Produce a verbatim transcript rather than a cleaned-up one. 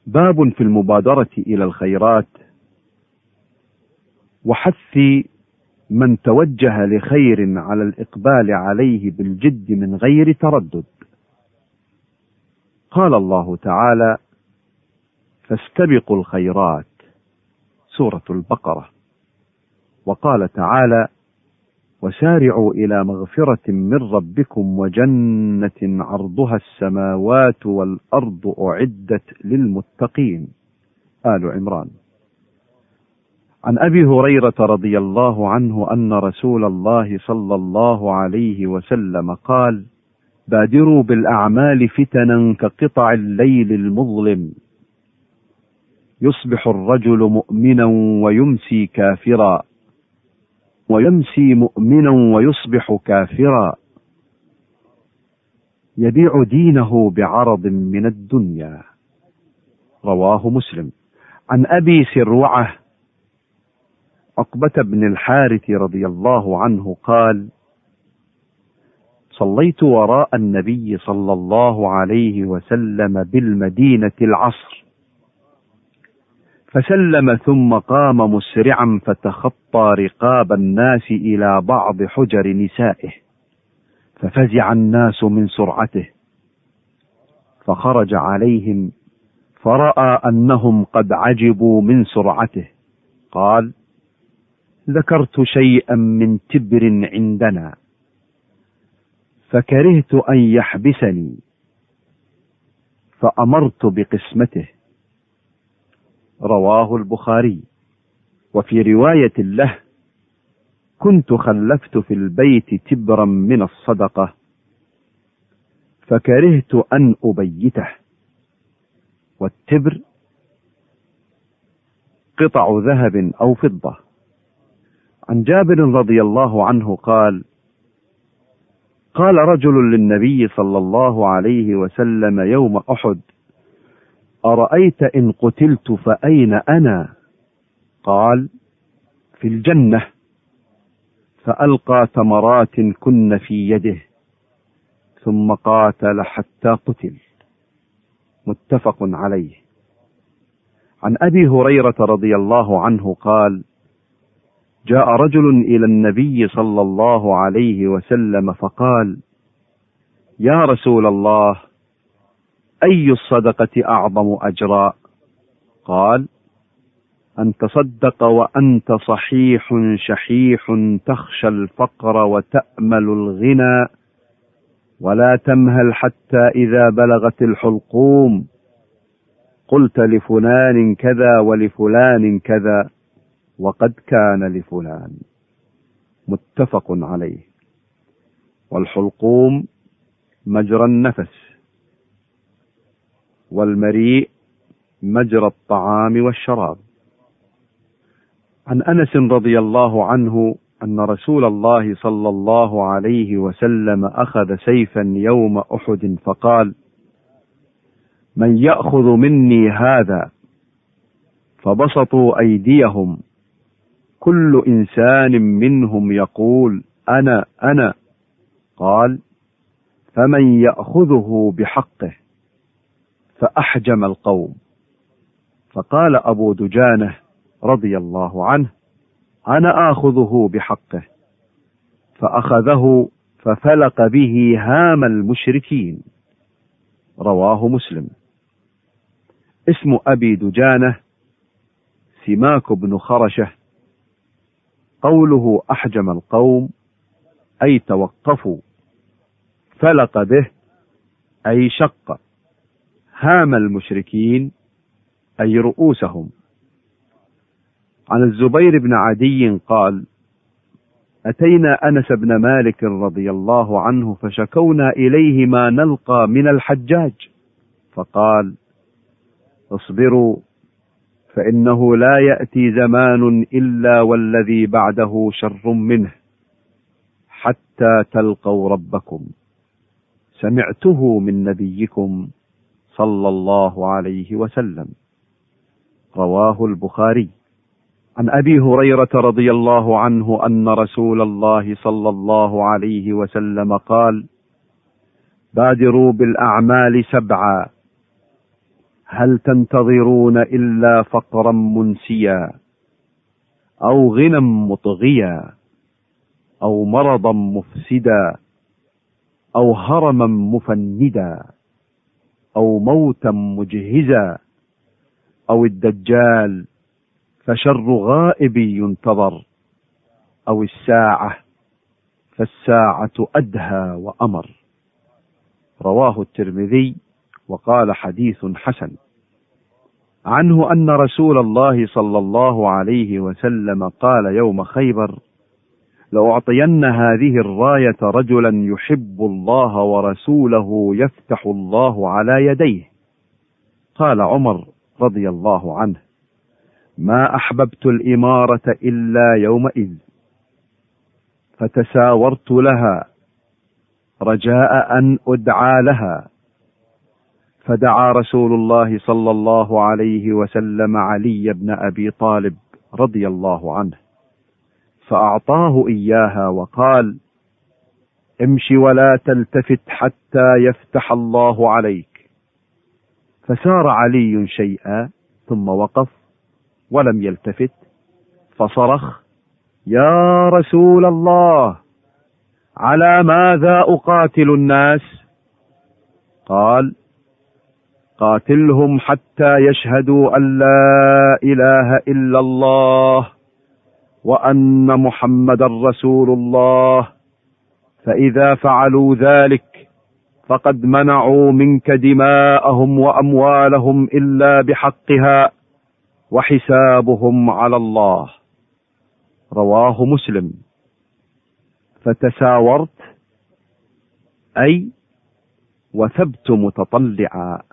باب في المبادرة إلى الخيرات وحث من توجه لخير على الإقبال عليه بالجد من غير تردد. قال الله تعالى: فاستبقوا الخيرات، سورة البقرة. وقال تعالى: وسارعوا إلى مغفرة من ربكم وجنة عرضها السماوات والأرض أعدت للمتقين، آل عمران. عن أبي هريرة رضي الله عنه أن رسول الله صلى الله عليه وسلم قال: بادروا بالأعمال فتنا كقطع الليل المظلم، يصبح الرجل مؤمنا ويمسي كافرا، ويمسي مؤمنا ويصبح كافرا، يبيع دينه بعرض من الدنيا، رواه مسلم. عن أبي سروعة عقبة بن الحارث رضي الله عنه قال: صليت وراء النبي صلى الله عليه وسلم بالمدينة العصر، فسلم ثم قام مسرعا فتخطى رقاب الناس إلى بعض حجر نسائه، ففزع الناس من سرعته، فخرج عليهم فرأى أنهم قد عجبوا من سرعته، قال: ذكرت شيئا من تبر عندنا فكرهت أن يحبسني، فأمرت بقسمته، رواه البخاري. وفي رواية له: كنت خلفت في البيت تبرا من الصدقة فكرهت أن أبيته. والتبر قطع ذهب أو فضة. عن جابر رضي الله عنه قال: قال رجل للنبي صلى الله عليه وسلم يوم أحد: أرأيت إن قتلت فأين أنا؟ قال: في الجنة. فألقى تمرات كن في يده ثم قاتل حتى قتل، متفق عليه. عن أبي هريرة رضي الله عنه قال: جاء رجل إلى النبي صلى الله عليه وسلم فقال: يا رسول الله، أي الصدقة أعظم أجرا؟ قال: أن تصدق وأنت صحيح شحيح تخشى الفقر وتأمل الغنى، ولا تمهل حتى إذا بلغت الحلقوم قلت لفلان كذا ولفلان كذا وقد كان لفلان، متفق عليه. والحلقوم مجرى النفس، والمريء مجرى الطعام والشراب. عن أنس رضي الله عنه أن رسول الله صلى الله عليه وسلم أخذ سيفا يوم أحد فقال: من يأخذ مني هذا؟ فبسطوا أيديهم، كل إنسان منهم يقول: أنا أنا. قال: فمن يأخذه بحقه؟ فأحجم القوم. فقال أبو دجانة رضي الله عنه: أنا آخذه بحقه. فأخذه ففلق به هام المشركين، رواه مسلم. اسم أبي دجانة سماك بن خرشة. قوله أحجم القوم أي توقفوا، فلق به أي شق، هام المشركين أي رؤوسهم. عن الزبير بن عدي قال: أتينا أنس بن مالك رضي الله عنه فشكونا إليه ما نلقى من الحجاج، فقال: اصبروا فإنه لا يأتي زمان إلا والذي بعده شر منه حتى تلقوا ربكم، سمعته من نبيكم صلى الله عليه وسلم، رواه البخاري. عن أبي هريرة رضي الله عنه أن رسول الله صلى الله عليه وسلم قال: بادروا بالأعمال سبعا: هل تنتظرون إلا فقرا منسيا أو غنى مطغيا أو مرضا مفسدا أو هرما مفندا أو موتا مجهزا أو الدجال فشر غائب ينتظر أو الساعة فالساعة أدهى وأمر. رواه الترمذي وقال حديث حسن. عنه أن رسول الله صلى الله عليه وسلم قال يوم خيبر: لأعطين هذه الراية رجلا يحب الله ورسوله يفتح الله على يديه. قال عمر رضي الله عنه: ما أحببت الإمارة إلا يومئذ، فتساورت لها رجاء أن أدعى لها، فدعا رسول الله صلى الله عليه وسلم علي بن أبي طالب رضي الله عنه فأعطاه إياها وقال: امش ولا تلتفت حتى يفتح الله عليك. فسار علي شيئا ثم وقف ولم يلتفت، فصرخ: يا رسول الله، على ماذا أقاتل الناس؟ قال: قاتلهم حتى يشهدوا أن لا إله إلا الله وأن محمدا رسول الله، فإذا فعلوا ذلك فقد منعوا منك دماءهم وأموالهم إلا بحقها، وحسابهم على الله. رواه مسلم. فتساورت أي وثبت متطلعا